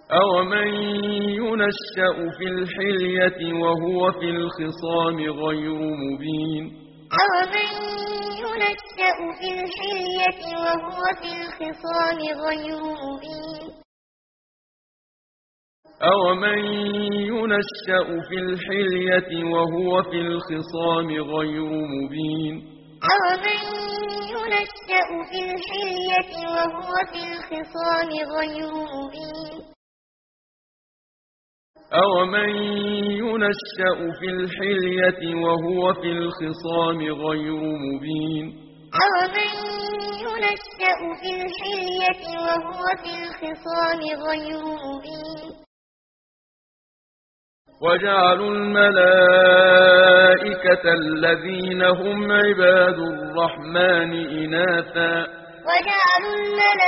أومن ينشأ في الحلية وهو في الخصام غير مبين أومن ينشأ في الحلية وهو في الخصام غير مبين أومن ينشأ في الحلية وهو في الخصام غير مبين أومن ينشأ في الحلية وهو في الخصام غير مبين أومن ينشأ في الحلية وهو في الخصام غير مبين أومن ينشأ في الحلية وهو في الخصام غير مبين وجعلوا الملائكة الذين هم عباد الرحمن إناثا وجعلوا الملائكة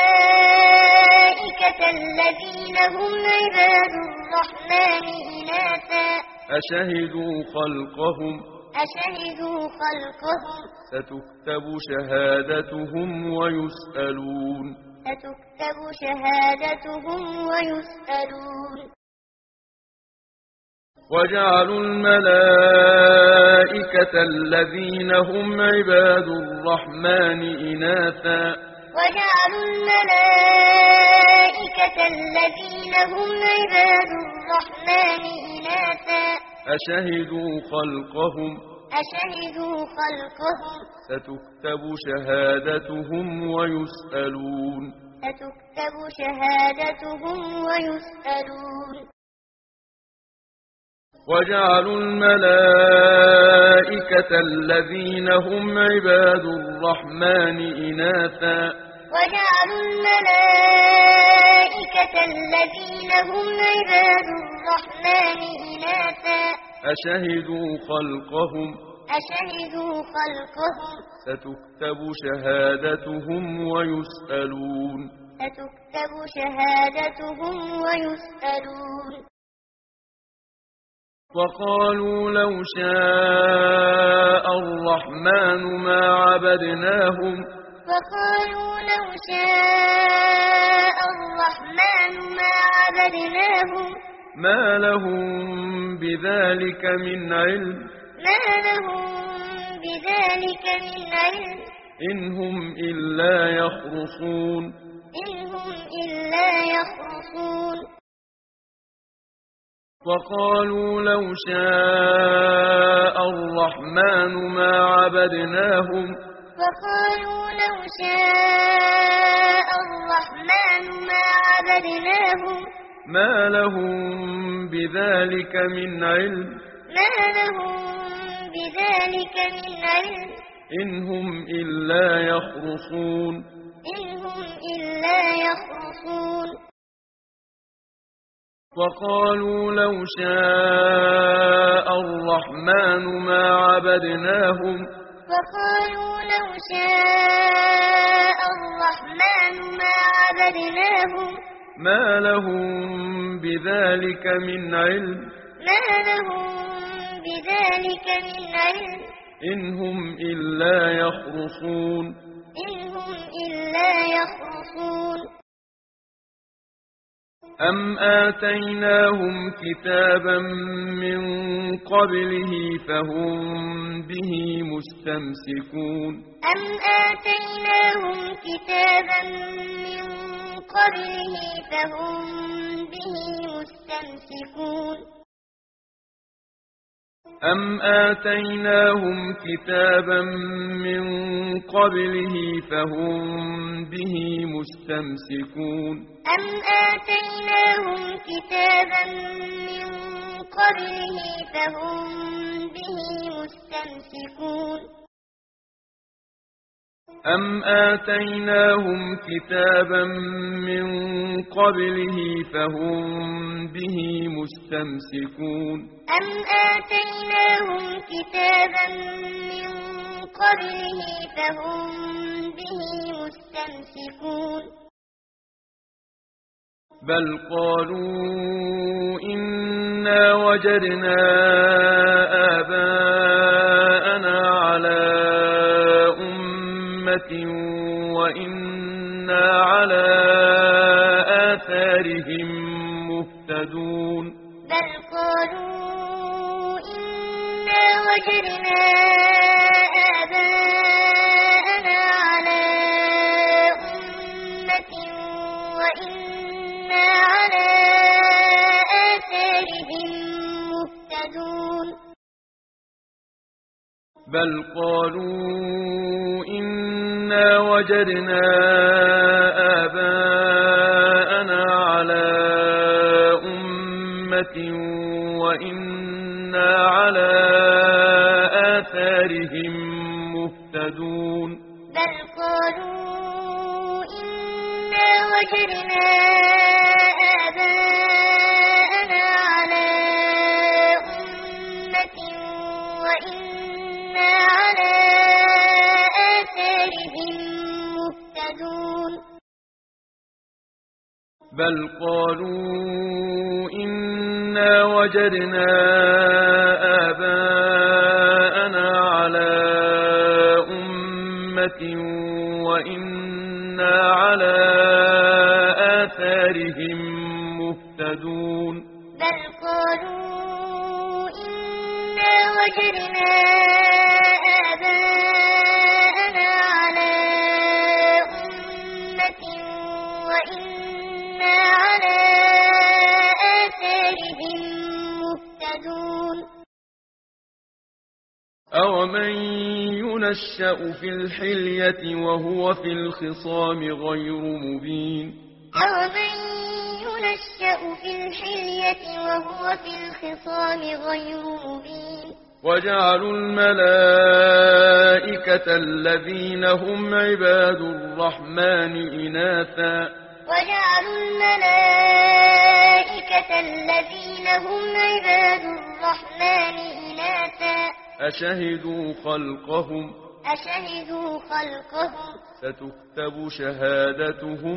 الذين هم عباد الرحمن إناثا أشهدوا خلقهم ستكتب شهادتهم ويسألون وجعلوا الملائكة الذين هم عباد الرحمن إناثا وجعلوا الملائكة الذين هم عباد الرحمن إناثا أشهدوا خلقهم ستكتب شهادتهم ويسألون وجعلوا الملائكة الذين هم عباد الرحمن إناثا وجعلوا الملائكة الذين هم عباد الرحمن إناثا أشهدوا خلقهم ستكتب شهادتهم ويسألون وقالوا لو شاء الرحمن ما عبدناهم ما لهم بذلك من علم إن هم إلا يخرصون وقالوا لو شاء الرحمن ما عبدناهم ما لهم بذلك من علم إن هم إلا يخرصون وقالوا لو شاء الرحمن ما عبدناهم ما لهم بذلك من علم إن هم إلا يخرصون أم آتيناهم كتابا من قبله فهم به مستمسكون أم آتيناهم كتابا من قبله فهم به مستمسكون أم آتيناهم كتابا من قبله فهم به مستمسكون بل قالوا إنا وجدنا آباءنا على أمة وإنا على آثارهم مهتدون بل قالوا إنا وجدنا آباءنا على أمة وإنا على آثارهم مهتدون بل قالوا إنا وجدنا آباءنا على أمة وإنا على آثارهم مهتدون بل قالوا إنا وجدنا آباءنا على أمة وإنا على آثارهم مهتدون بل قالوا إنا وجدنا آباءنا على أمة وإنا على آثارهم مهتدون بل قالوا إنا وجدنا آباءنا على أمة وإنا على آثارهم مهتدون أومن ينشأ في الحلية وهو في الخصام غير مبين أومن ينشأ في الحلية وهو في الخصام غير مبين وجعلوا الملائكة الذين هم عباد الرحمن إناثا وجعلوا الملائكة الذين هم عباد الرحمن إناثا أشهدوا خلقهم ستكتب شهادتهم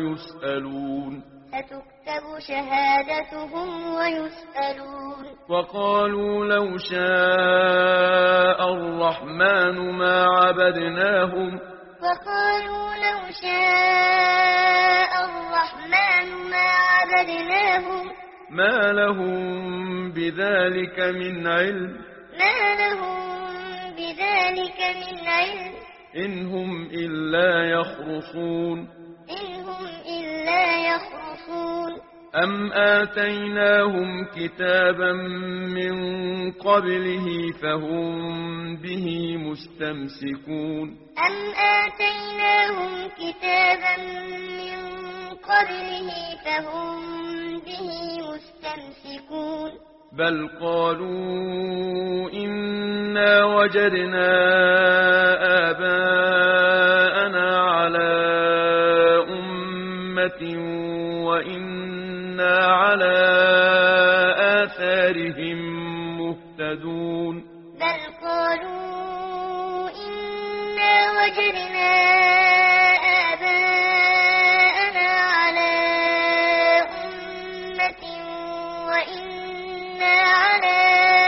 ويسألون وقالوا لو شاء الرحمن ما عبدناهم ما لهم بذلك من علم إن هم إلا يخرصون أم آتيناهم كتابا من قبله فهم به مستمسكون بل قالوا إنا وجدنا آباءنا على أمة وإنا على آثارهم مهتدون بل قالوا إنا وجدنا آباءنا على أمة وإنا على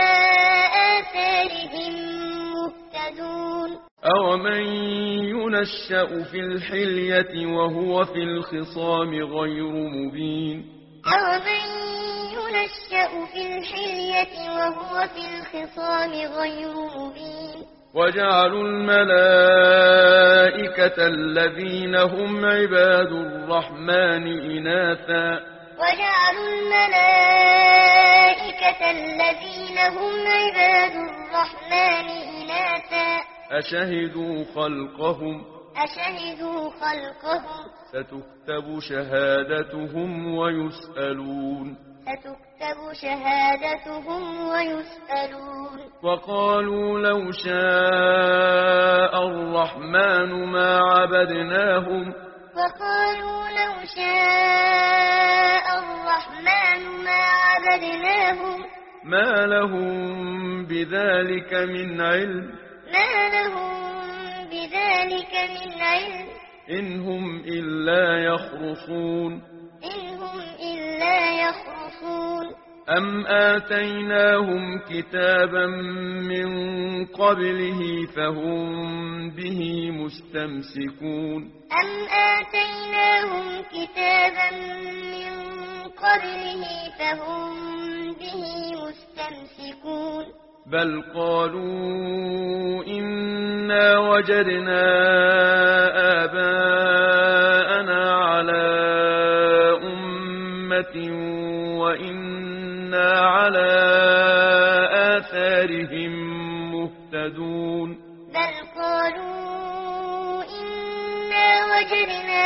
آثارهم مهتدون أومن ينشأ في الحلية وهو في الخصام غير مبين أومن ينشأ في الحلية وهو في الخصام غير مبين وجعلوا الملائكة الذين هم عباد الرحمن إناثا وجعلوا الملائكة الذين هم عباد الرحمن إناثا أشهدوا خلقهم ستكتب شهادتهم ويسألون وقالوا لو شاء الرحمن ما عبدناهم ما لهم بذلك من علم إن هم إلا يخرصون أم آتيناهم كتابا من قبله فهم به مستمسكون أم آتيناهم كتابا من قبله فهم به مستمسكون بل قالوا إنا وجدنا آباءنا على أمة وإنا على آثارهم مهتدون بل قالوا إنا وجدنا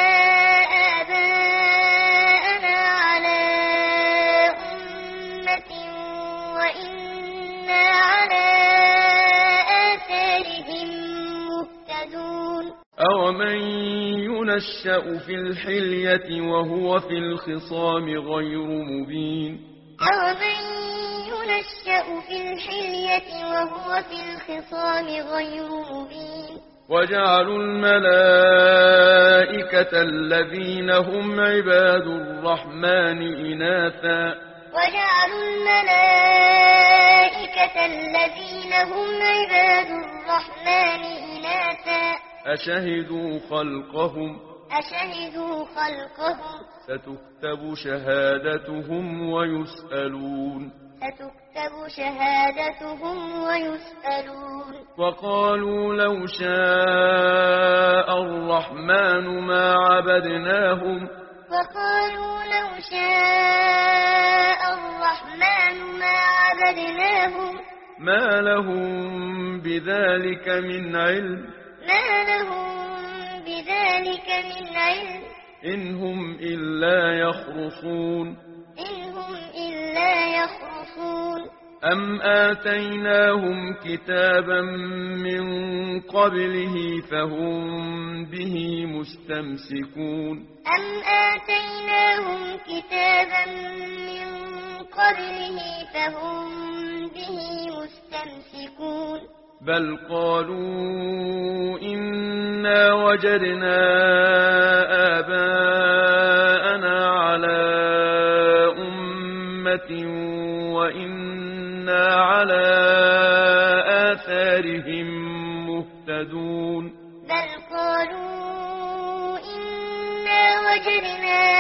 آباءنا على أمة وإنا على آثارهم مهتدون أومن ينشأ في الحلية وهو في الخصام غير مبين أومن ينشأ في الحلية وهو في الخصام غير مبين وجعلوا الملائكة الذين هم عباد الرحمن إناثا وجعلوا الملائكة الذين هم عباد الرحمن إناثا أشهدوا خلقهم ستكتب شهادتهم ويسألون وقالوا لو شاء الرحمن ما عبدناهم ما لهم بذلك من علم إن هم إلا يخرصون أم آتيناهم كتابا من قبله فهم به مستمسكون أم آتيناهم كتابا من قبله فهم به مستمسكون بل قالوا إنا وجدنا آباءنا على أمة وإنا على آثارهم مهتدون بل قالوا إنا وجدنا